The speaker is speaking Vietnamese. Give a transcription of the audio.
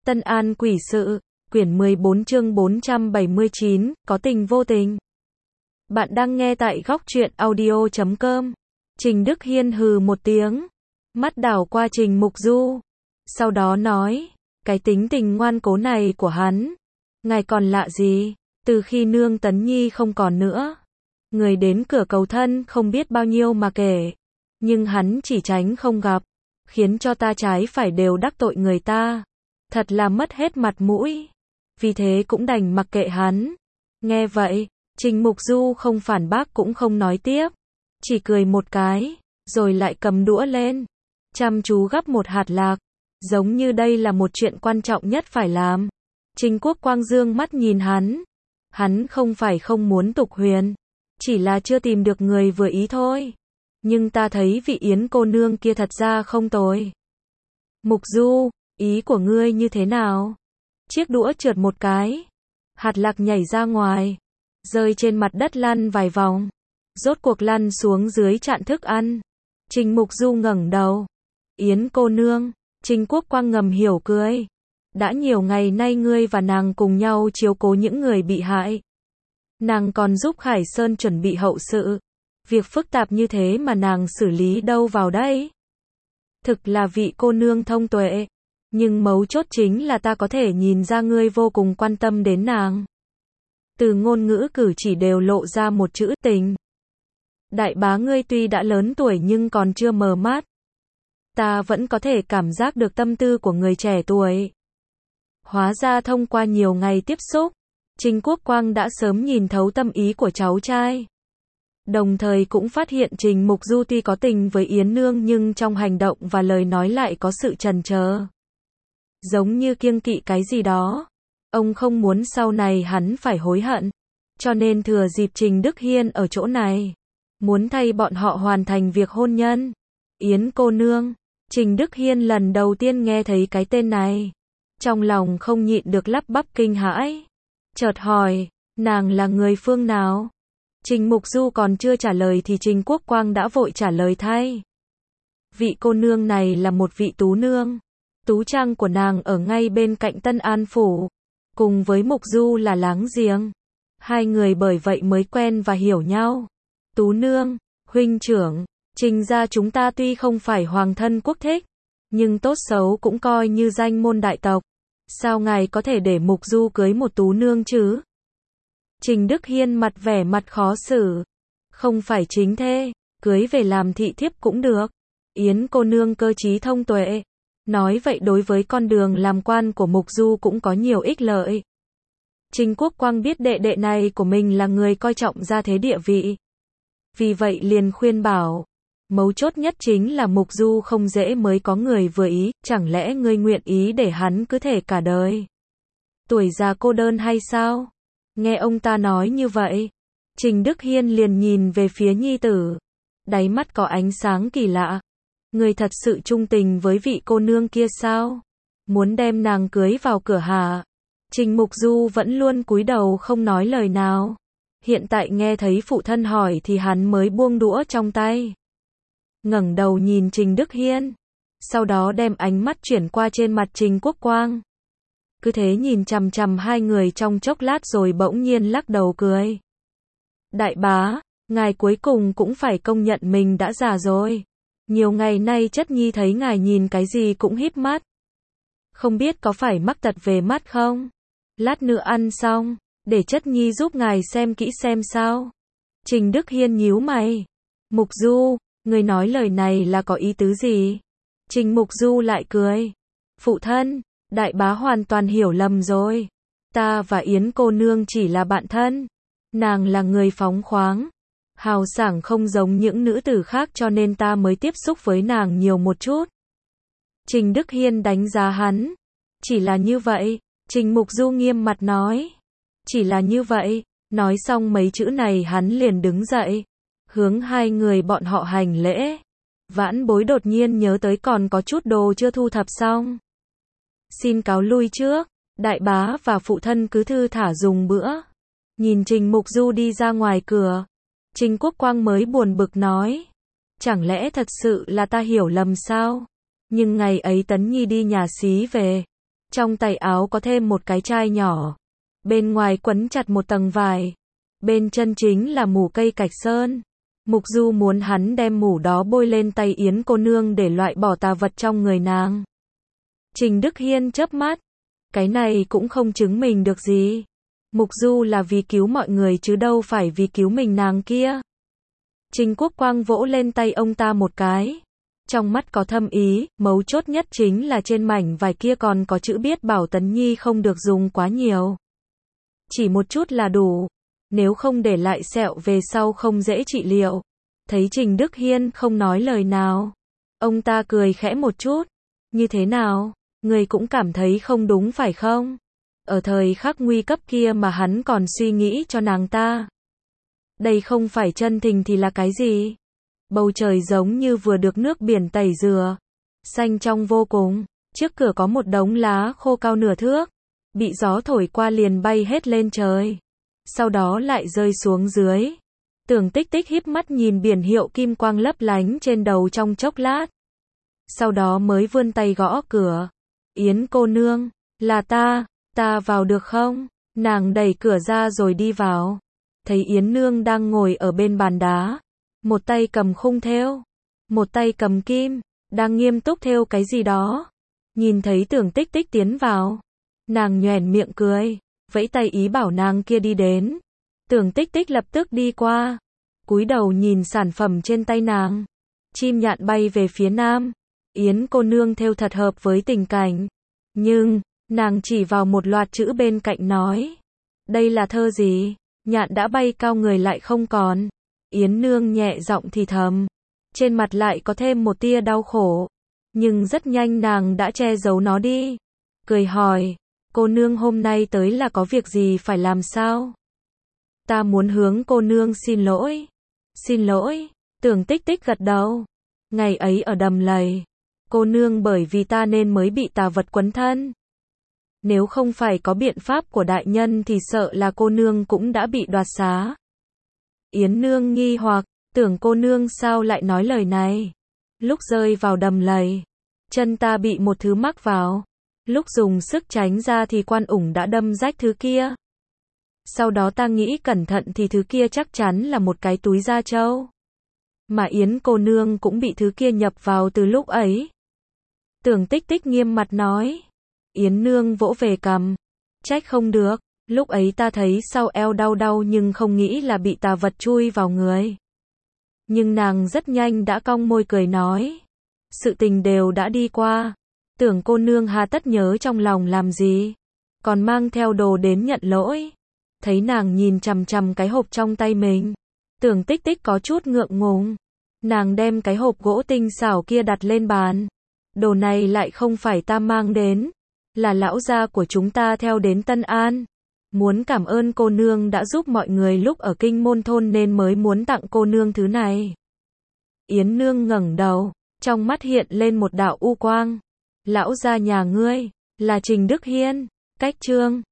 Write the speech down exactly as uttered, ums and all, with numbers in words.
Tân An Quỷ Sự, quyển mười bốn chương bốn trăm bảy mươi chín, có tình vô tình. Bạn đang nghe tại góc truyện audio chấm com. Trình Đức Hiên hừ một tiếng, mắt đảo qua Trình Mục Du, sau đó nói, cái tính tình ngoan cố này của hắn, ngài còn lạ gì, từ khi nương Tấn Nhi không còn nữa, người đến cửa cầu thân không biết bao nhiêu mà kể, nhưng hắn chỉ tránh không gặp, khiến cho ta trái phải đều đắc tội người ta, thật là mất hết mặt mũi, vì thế cũng đành mặc kệ hắn. Nghe vậy, Trình Mục Du không phản bác cũng không nói tiếp, chỉ cười một cái, rồi lại cầm đũa lên, chăm chú gắp một hạt lạc, giống như đây là một chuyện quan trọng nhất phải làm. Trình Quốc Quang dương mắt nhìn hắn, hắn không phải không muốn tục huyền, chỉ là chưa tìm được người vừa ý thôi, nhưng ta thấy vị Yến cô nương kia thật ra không tồi. Mục Du, ý của ngươi như thế nào? Chiếc đũa trượt một cái, hạt lạc nhảy ra ngoài, rơi trên mặt đất lăn vài vòng, rốt cuộc lăn xuống dưới chạn thức ăn. Trình Mục Du ngẩng đầu, Yến cô nương, Trình Quốc Quang ngầm hiểu cười. Đã nhiều ngày nay ngươi và nàng cùng nhau chiếu cố những người bị hại. Nàng còn giúp Khải Sơn chuẩn bị hậu sự. Việc phức tạp như thế mà nàng xử lý đâu vào đây? Thực là vị cô nương thông tuệ. Nhưng mấu chốt chính là ta có thể nhìn ra ngươi vô cùng quan tâm đến nàng. Từ ngôn ngữ cử chỉ đều lộ ra một chữ tình. Đại bá ngươi tuy đã lớn tuổi nhưng còn chưa mờ mắt. Ta vẫn có thể cảm giác được tâm tư của người trẻ tuổi. Hóa ra thông qua nhiều ngày tiếp xúc, Trình Quốc Quang đã sớm nhìn thấu tâm ý của cháu trai. Đồng thời cũng phát hiện Trình Mục Du tuy có tình với Yến Nương nhưng trong hành động và lời nói lại có sự chần chờ. Giống như kiêng kỵ cái gì đó. Ông không muốn sau này hắn phải hối hận. Cho nên thừa dịp Trình Đức Hiên ở chỗ này, muốn thay bọn họ hoàn thành việc hôn nhân. Yến cô nương, Trình Đức Hiên lần đầu tiên nghe thấy cái tên này. Trong lòng không nhịn được lắp bắp kinh hãi. Chợt hỏi, nàng là người phương nào? Trình Mục Du còn chưa trả lời thì Trình Quốc Quang đã vội trả lời thay. Vị cô nương này là một vị tú nương. Tú trang của nàng ở ngay bên cạnh Tân An Phủ. Cùng với Mục Du là láng giềng. Hai người bởi vậy mới quen và hiểu nhau. Tú nương, huynh trưởng, Trình gia chúng ta tuy không phải hoàng thân quốc thích, nhưng tốt xấu cũng coi như danh môn đại tộc. Sao ngài có thể để Mục Du cưới một tú nương chứ? Trình Đức Hiên mặt vẻ mặt khó xử. Không phải chính thê, cưới về làm thị thiếp cũng được. Yến cô nương cơ trí thông tuệ. Nói vậy đối với con đường làm quan của Mục Du cũng có nhiều ích lợi. Trình Quốc Quang biết đệ đệ này của mình là người coi trọng gia thế địa vị. Vì vậy liền khuyên bảo. Mấu chốt nhất chính là Mục Du không dễ mới có người vừa ý, chẳng lẽ ngươi nguyện ý để hắn cứ thể cả đời? Tuổi già cô đơn hay sao? Nghe ông ta nói như vậy, Trình Đức Hiên liền nhìn về phía nhi tử. Đáy mắt có ánh sáng kỳ lạ. Ngươi thật sự trung tình với vị cô nương kia sao? Muốn đem nàng cưới vào cửa hả? Trình Mục Du vẫn luôn cúi đầu không nói lời nào. Hiện tại nghe thấy phụ thân hỏi thì hắn mới buông đũa trong tay. Ngẩng đầu nhìn Trình Đức Hiên, sau đó đem ánh mắt chuyển qua trên mặt Trình Quốc Quang. Cứ thế nhìn chằm chằm hai người trong chốc lát rồi bỗng nhiên lắc đầu cười. Đại bá, ngài cuối cùng cũng phải công nhận mình đã già rồi. Nhiều ngày nay chất nhi thấy ngài nhìn cái gì cũng híp mắt. Không biết có phải mắc tật về mắt không? Lát nữa ăn xong, để chất nhi giúp ngài xem kỹ xem sao. Trình Đức Hiên nhíu mày. Mục Du, người nói lời này là có ý tứ gì? Trình Mục Du lại cười. Phụ thân, đại bá hoàn toàn hiểu lầm rồi. Ta và Yến cô nương chỉ là bạn thân. Nàng là người phóng khoáng, hào sảng không giống những nữ tử khác cho nên ta mới tiếp xúc với nàng nhiều một chút. Trình Đức Hiên đánh giá hắn. Chỉ là như vậy, Trình Mục Du nghiêm mặt nói. Chỉ là như vậy, nói xong mấy chữ này hắn liền đứng dậy, hướng hai người bọn họ hành lễ. Vãn bối đột nhiên nhớ tới còn có chút đồ chưa thu thập xong. Xin cáo lui trước, đại bá và phụ thân cứ thư thả dùng bữa. Nhìn Trình Mục Du đi ra ngoài cửa, Trình Quốc Quang mới buồn bực nói. Chẳng lẽ thật sự là ta hiểu lầm sao? Nhưng ngày ấy Tấn Nhi đi nhà xí về, Trong tay áo có thêm một cái chai nhỏ. Bên ngoài quấn chặt một tầng vải. Bên chân chính là mủ cây cạch sơn. Mục Du muốn hắn đem mủ đó bôi lên tay Yến cô nương để loại bỏ tà vật trong người nàng. Trình Đức Hiên chớp mắt. Cái này cũng không chứng minh được gì. Mục Du là vì cứu mọi người chứ đâu phải vì cứu mình nàng kia. Trình Quốc Quang vỗ lên tay ông ta một cái. Trong mắt có thâm ý, mấu chốt nhất chính là trên mảnh vải kia còn có chữ viết bảo Tấn Nhi không được dùng quá nhiều. Chỉ một chút là đủ. Nếu không để lại sẹo về sau không dễ trị liệu. Thấy Trình Đức Hiên không nói lời nào. Ông ta cười khẽ một chút. Như thế nào? Người cũng cảm thấy không đúng phải không? Ở thời khắc nguy cấp kia mà hắn còn suy nghĩ cho nàng ta. Đây không phải chân tình thì là cái gì? Bầu trời giống như vừa được nước biển tẩy rửa. Xanh trong vô cùng. Trước cửa có một đống lá khô cao nửa thước. Bị gió thổi qua liền bay hết lên trời. Sau đó lại rơi xuống dưới. Tưởng Tích Tích híp mắt nhìn biển hiệu kim quang lấp lánh trên đầu trong chốc lát. Sau đó mới vươn tay gõ cửa. Yến cô nương, là ta, ta vào được không? Nàng đẩy cửa ra rồi đi vào. Thấy Yến nương đang ngồi ở bên bàn đá. Một tay cầm khung thêu. Một tay cầm kim. Đang nghiêm túc thêu cái gì đó. Nhìn thấy Tưởng Tích Tích tiến vào. Nàng nhoẻn miệng cười. Vẫy tay ý bảo nàng kia đi đến. Tưởng Tích Tích lập tức đi qua. Cúi đầu nhìn sản phẩm trên tay nàng. Chim nhạn bay về phía nam. Yến cô nương thêu thật hợp với tình cảnh. Nhưng, nàng chỉ vào một loạt chữ bên cạnh nói. Đây là thơ gì? Nhạn đã bay cao người lại không còn. Yến nương nhẹ giọng thì thầm. Trên mặt lại có thêm một tia đau khổ. Nhưng rất nhanh nàng đã che giấu nó đi. Cười hỏi. Cô nương hôm nay tới là có việc gì phải làm sao? Ta muốn hướng cô nương xin lỗi. Xin lỗi. Tưởng Tích Tích gật đầu. Ngày ấy ở đầm lầy. Cô nương bởi vì ta nên mới bị tà vật quấn thân. Nếu không phải có biện pháp của đại nhân thì sợ là cô nương cũng đã bị đoạt xá. Yến nương nghi hoặc, tưởng cô nương sao lại nói lời này. Lúc rơi vào đầm lầy, chân ta bị một thứ mắc vào. Lúc dùng sức tránh ra thì quan ủng đã đâm rách thứ kia. Sau đó ta nghĩ cẩn thận thì thứ kia chắc chắn là một cái túi da trâu. Mà Yến cô nương cũng bị thứ kia nhập vào từ lúc ấy. Tưởng Tích Tích nghiêm mặt nói. Yến nương vỗ về cằm. Trách không được, lúc ấy ta thấy sau eo đau đau nhưng không nghĩ là bị tà vật chui vào người. Nhưng nàng rất nhanh đã cong môi cười nói. Sự tình đều đã đi qua. Tưởng cô nương hà tất nhớ trong lòng làm gì. Còn mang theo đồ đến nhận lỗi. Thấy nàng nhìn chằm chằm cái hộp trong tay mình. Tưởng Tích Tích có chút ngượng ngùng. Nàng đem cái hộp gỗ tinh xảo kia đặt lên bàn. Đồ này lại không phải ta mang đến. Là lão gia của chúng ta theo đến Tân An. Muốn cảm ơn cô nương đã giúp mọi người lúc ở Kinh Môn Thôn nên mới muốn tặng cô nương thứ này. Yến nương ngẩng đầu. Trong mắt hiện lên một đạo u quang. Lão gia nhà ngươi. Là Trình Đức Hiên. Cách chương.